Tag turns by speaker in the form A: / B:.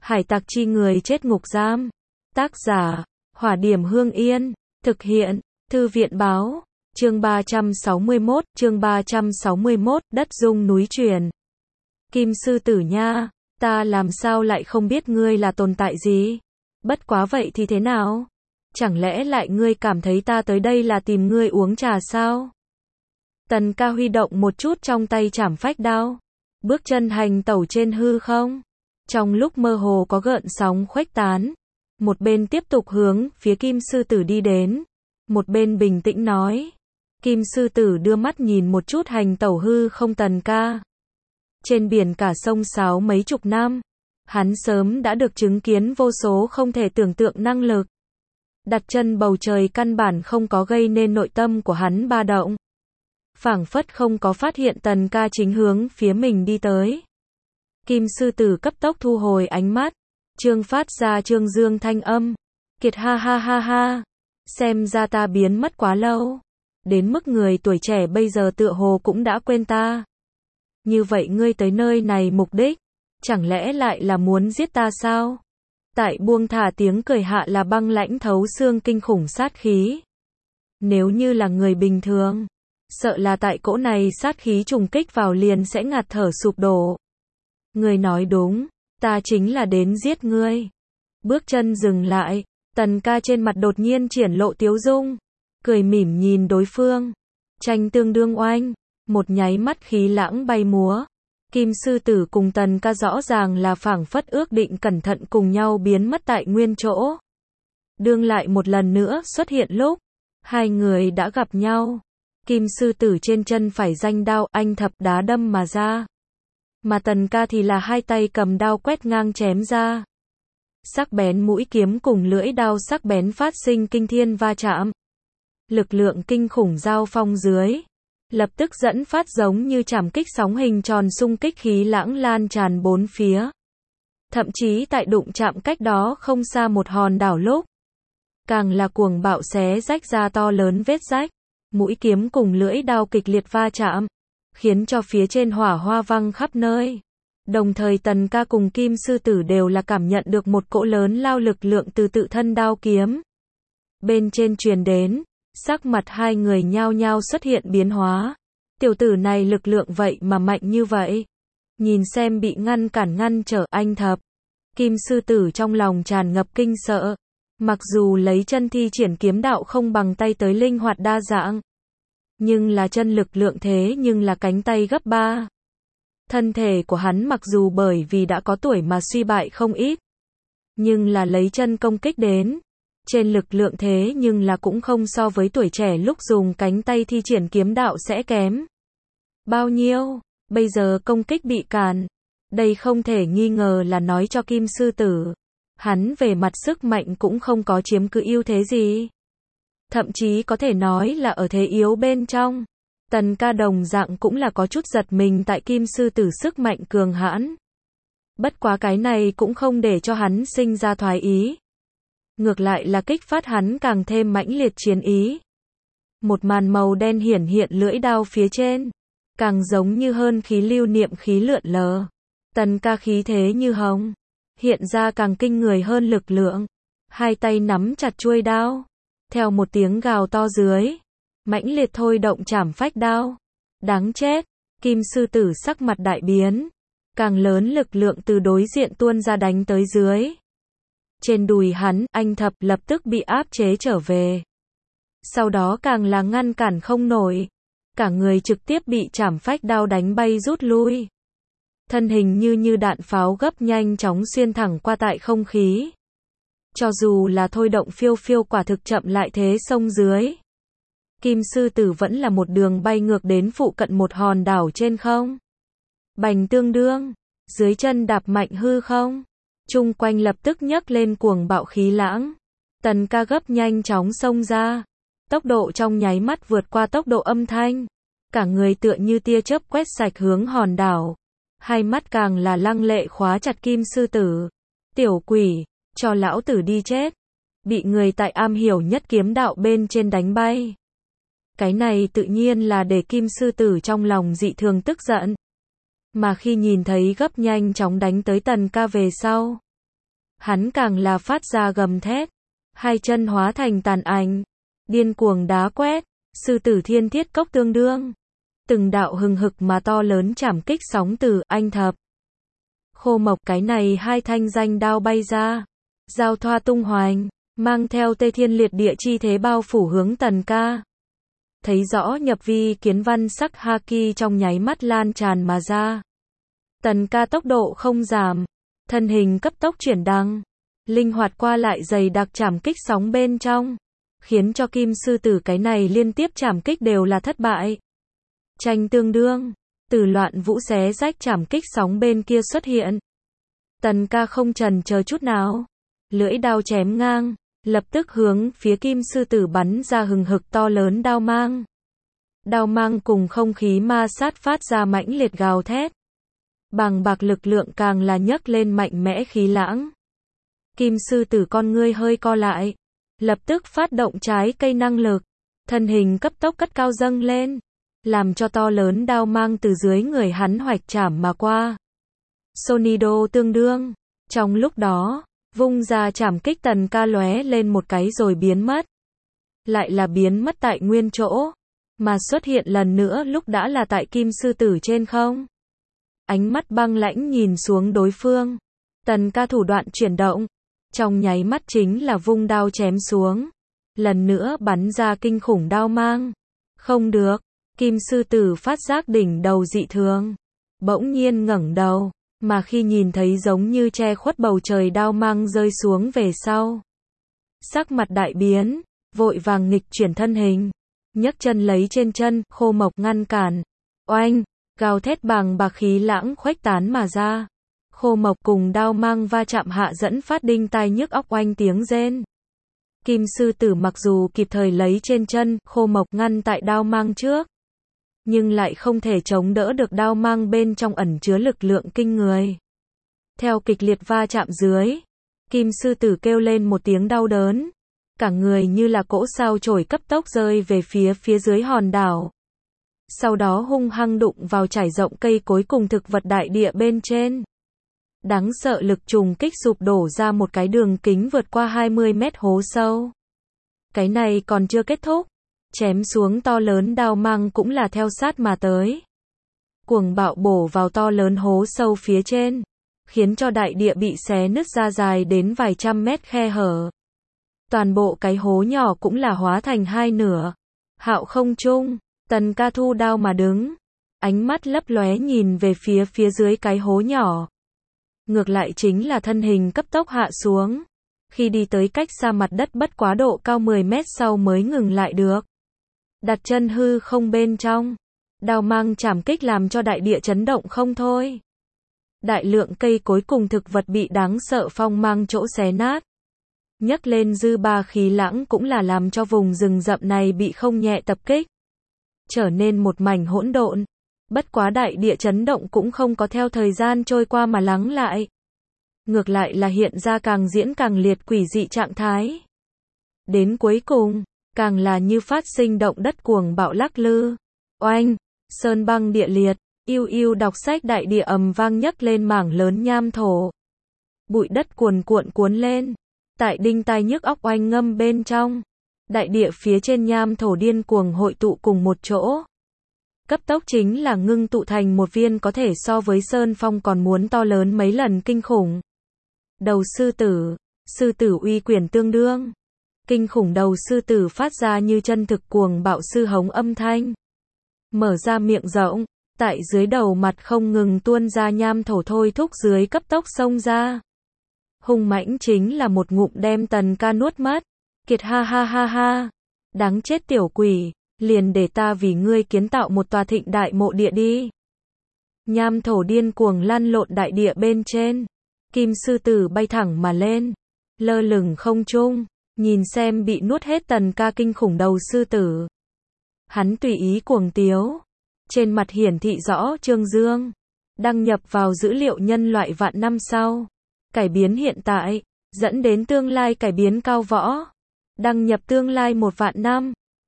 A: Hải tặc chi người chết ngục giam. Tác giả, Hỏa Điểm Hương Yên. Thực hiện, Thư viện báo. Chương 361, đất rung núi chuyển. Kim sư tử nha, ta làm sao lại không biết ngươi là tồn tại gì? Bất quá vậy thì thế nào? Chẳng lẽ lại ngươi cảm thấy ta tới đây là tìm ngươi uống trà sao? Tần ca huy động một chút trong tay trảm phách đao. Bước chân hành tẩu trên hư không. Trong lúc mơ hồ có gợn sóng khuếch tán. Một bên tiếp tục hướng phía Kim sư tử đi đến. Một bên bình tĩnh nói. Kim sư tử đưa mắt nhìn một chút hành tẩu hư không Tần ca. Trên biển cả sông sáo mấy chục năm. Hắn sớm đã được chứng kiến vô số không thể tưởng tượng năng lực. Đặt chân bầu trời căn bản không có gây nên nội tâm của hắn ba động. Phảng phất không có phát hiện Tần ca chính hướng phía mình đi tới. Kim sư tử cấp tốc thu hồi ánh mắt. Trương phát ra trương dương thanh âm. Kiệt ha ha ha ha. Xem ra ta biến mất quá lâu. Đến mức người tuổi trẻ bây giờ tựa hồ cũng đã quên ta. Như vậy ngươi tới nơi này mục đích, chẳng lẽ lại là muốn giết ta sao? Tại buông thả tiếng cười hạ là băng lãnh thấu xương kinh khủng sát khí. Nếu như là người bình thường, sợ là tại cỗ này sát khí trùng kích vào liền sẽ ngạt thở sụp đổ. Ngươi nói đúng, ta chính là đến giết ngươi. Bước chân dừng lại, Tần ca trên mặt đột nhiên triển lộ tiếu dung, cười mỉm nhìn đối phương. Tranh tương đương oanh, một nháy mắt khí lãng bay múa. Kim sư tử cùng Tần ca rõ ràng là phảng phất ước định cẩn thận cùng nhau biến mất tại nguyên chỗ. Đương lại một lần nữa xuất hiện lúc hai người đã gặp nhau. Kim sư tử trên chân phải danh đao anh thập đá đâm mà ra. Mà Tần ca thì là hai tay cầm đao quét ngang chém ra. Sắc bén mũi kiếm cùng lưỡi đao sắc bén phát sinh kinh thiên va chạm. Lực lượng kinh khủng giao phong dưới. Lập tức dẫn phát giống như trảm kích sóng hình tròn xung kích khí lãng lan tràn bốn phía. Thậm chí tại đụng chạm cách đó không xa một hòn đảo lúc. Càng là cuồng bạo xé rách ra to lớn vết rách. Mũi kiếm cùng lưỡi đao kịch liệt va chạm. Khiến cho phía trên hỏa hoa văng khắp nơi. Đồng thời Tần ca cùng Kim sư tử đều là cảm nhận được một cỗ lớn lao lực lượng từ tự thân đao kiếm. Bên trên truyền đến. Sắc mặt hai người nhao nhao xuất hiện biến hóa. Tiểu tử này lực lượng vậy mà mạnh như vậy. Nhìn xem bị ngăn trở anh thập. Kim sư tử trong lòng tràn ngập kinh sợ. Mặc dù lấy chân thi triển kiếm đạo không bằng tay tới linh hoạt đa dạng. Nhưng là chân lực lượng thế nhưng là cánh tay gấp 3. Thân thể của hắn mặc dù bởi vì đã có tuổi mà suy bại không ít. Nhưng là lấy chân công kích đến. Trên lực lượng thế nhưng là cũng không so với tuổi trẻ lúc dùng cánh tay thi triển kiếm đạo sẽ kém. Bao nhiêu, bây giờ công kích bị cản. Đây không thể nghi ngờ là nói cho Kim sư tử. Hắn về mặt sức mạnh cũng không có chiếm cứ ưu thế gì. Thậm chí có thể nói là ở thế yếu bên trong. Tần ca đồng dạng cũng là có chút giật mình tại Kim sư tử sức mạnh cường hãn. Bất quá cái này cũng không để cho hắn sinh ra thoái ý. Ngược lại là kích phát hắn càng thêm mãnh liệt chiến ý. Một màn màu đen hiển hiện lưỡi đao phía trên. Càng giống như hơn khí lưu niệm khí lượn lờ. Tần ca khí thế như hồng. Hiện ra càng kinh người hơn lực lượng. Hai tay nắm chặt chuôi đao. Theo một tiếng gào to dưới. Mãnh liệt thôi động trảm phách đao. Đáng chết. Kim sư tử sắc mặt đại biến. Càng lớn lực lượng từ đối diện tuôn ra đánh tới dưới. Trên đùi hắn, anh thập lập tức bị áp chế trở về. Sau đó càng là ngăn cản không nổi. Cả người trực tiếp bị trảm phách đao đánh bay rút lui. Thân hình như đạn pháo gấp nhanh chóng xuyên thẳng qua tại không khí. Cho dù là thôi động phiêu phiêu quả thực chậm lại thế sông dưới. Kim sư tử vẫn là một đường bay ngược đến phụ cận một hòn đảo trên không. Bành tương đương, dưới chân đạp mạnh hư không. Chung quanh lập tức nhấc lên cuồng bạo khí lãng. Tần ca gấp nhanh chóng xông ra. Tốc độ trong nháy mắt vượt qua tốc độ âm thanh. Cả người tựa như tia chớp quét sạch hướng hòn đảo. Hai mắt càng là lăng lệ khóa chặt Kim sư tử. Tiểu quỷ, cho lão tử đi chết. Bị người tại am hiểu nhất kiếm đạo bên trên đánh bay. Cái này tự nhiên là để Kim sư tử trong lòng dị thường tức giận. Mà khi nhìn thấy gấp nhanh chóng đánh tới Tần ca về sau. Hắn càng là phát ra gầm thét, hai chân hóa thành tàn ảnh, điên cuồng đá quét, sư tử thiên thiết cốc tương đương. Từng đạo hừng hực mà to lớn chảm kích sóng từ anh thập. Khô mộc cái này hai thanh danh đao bay ra, giao thoa tung hoành, mang theo tê thiên liệt địa chi thế bao phủ hướng Tần Ca. Thấy rõ nhập vi kiến văn sắc haki trong nháy mắt lan tràn mà ra. Tần Ca tốc độ không giảm, thân hình cấp tốc chuyển đằng, linh hoạt qua lại dày đặc chảm kích sóng bên trong, khiến cho kim sư tử cái này liên tiếp chảm kích đều là thất bại. Tranh tương đương, từ loạn vũ xé rách chảm kích sóng bên kia xuất hiện. Tần Ca không chần chờ chút nào, lưỡi đao chém ngang, lập tức hướng phía kim sư tử bắn ra hừng hực to lớn đao mang. Đao mang cùng không khí ma sát phát ra mãnh liệt gào thét. Bàng bạc lực lượng càng là nhấc lên mạnh mẽ khí lãng. Kim sư tử con ngươi hơi co lại, lập tức phát động trái cây năng lực, thân hình cấp tốc cất cao dâng lên, làm cho to lớn đao mang từ dưới người hắn hoạch chảm mà qua. Sonido tương đương, trong lúc đó, vung ra chảm kích Tần Ca lóe lên một cái rồi biến mất. Lại là biến mất tại nguyên chỗ, mà xuất hiện lần nữa lúc đã là tại kim sư tử trên không. Ánh mắt băng lãnh nhìn xuống đối phương, Tần Ca thủ đoạn chuyển động, trong nháy mắt chính là vung đao chém xuống, lần nữa bắn ra kinh khủng đao mang. Không được, kim sư tử phát giác đỉnh đầu dị thường, bỗng nhiên ngẩng đầu, mà khi nhìn thấy giống như che khuất bầu trời đao mang rơi xuống về sau, sắc mặt đại biến, vội vàng nghịch chuyển thân hình, nhấc chân lấy trên chân, khô mộc ngăn cản. Oanh, gào thét bàng bạc khí lãng khuếch tán mà ra. Khô mộc cùng đao mang va chạm hạ dẫn phát đinh tai nhức óc oanh tiếng rên. Kim sư tử mặc dù kịp thời lấy trên chân, khô mộc ngăn tại đao mang trước, nhưng lại không thể chống đỡ được đao mang bên trong ẩn chứa lực lượng kinh người. Theo kịch liệt va chạm dưới, kim sư tử kêu lên một tiếng đau đớn, cả người như là cỗ sao chổi cấp tốc rơi về phía dưới hòn đảo. Sau đó hung hăng đụng vào trải rộng cây cối cùng thực vật đại địa bên trên. Đáng sợ lực trùng kích sụp đổ ra một cái đường kính vượt qua 20 mét hố sâu. Cái này còn chưa kết thúc, chém xuống to lớn đao mang cũng là theo sát mà tới. Cuồng bạo bổ vào to lớn hố sâu phía trên, khiến cho đại địa bị xé nứt ra dài đến vài trăm mét khe hở. Toàn bộ cái hố nhỏ cũng là hóa thành hai nửa. Hạo không trung, Tần Ca thu đao mà đứng, ánh mắt lấp lóe nhìn về phía dưới cái hố nhỏ. Ngược lại chính là thân hình cấp tốc hạ xuống, khi đi tới cách xa mặt đất bất quá độ cao 10 mét sau mới ngừng lại được. Đặt chân hư không bên trong, đao mang chảm kích làm cho đại địa chấn động không thôi. Đại lượng cây cối cùng thực vật bị đáng sợ phong mang chỗ xé nát. Nhấc lên dư ba khí lãng cũng là làm cho vùng rừng rậm này bị không nhẹ tập kích, trở nên một mảnh hỗn độn. Bất quá đại địa chấn động cũng không có theo thời gian trôi qua mà lắng lại. Ngược lại là hiện ra càng diễn càng liệt quỷ dị trạng thái. Đến cuối cùng, càng là như phát sinh động đất cuồng bạo lắc lư. Oanh, sơn băng địa liệt, yêu yêu đọc sách đại địa ầm vang nhấc lên mảng lớn nham thổ. Bụi đất cuồn cuộn cuốn lên, tại đinh tai nhức óc oanh ngâm bên trong. Đại địa phía trên nham thổ điên cuồng hội tụ cùng một chỗ. Cấp tốc chính là ngưng tụ thành một viên có thể so với sơn phong còn muốn to lớn mấy lần kinh khủng. Đầu sư tử uy quyền tương đương. Kinh khủng đầu sư tử phát ra như chân thực cuồng bạo sư hống âm thanh. Mở ra miệng rộng, tại dưới đầu mặt không ngừng tuôn ra nham thổ thôi thúc dưới cấp tốc xông ra. Hung mãnh chính là một ngụm đem Tần Ca nuốt mất. Kiệt ha ha ha ha. Đáng chết tiểu quỷ, liền để ta vì ngươi kiến tạo một tòa thịnh đại mộ địa đi. Nham thổ điên cuồng lăn lộn đại địa bên trên. Kim sư tử bay thẳng mà lên, lơ lửng không trung, nhìn xem bị nuốt hết Tần Ca kinh khủng đầu sư tử. Hắn tùy ý cuồng tiếu, trên mặt hiển thị rõ Trương Dương, đăng nhập vào dữ liệu nhân loại vạn năm sau, cải biến hiện tại, dẫn đến tương lai cải biến cao võ, đăng nhập tương lai 1 vạn năm.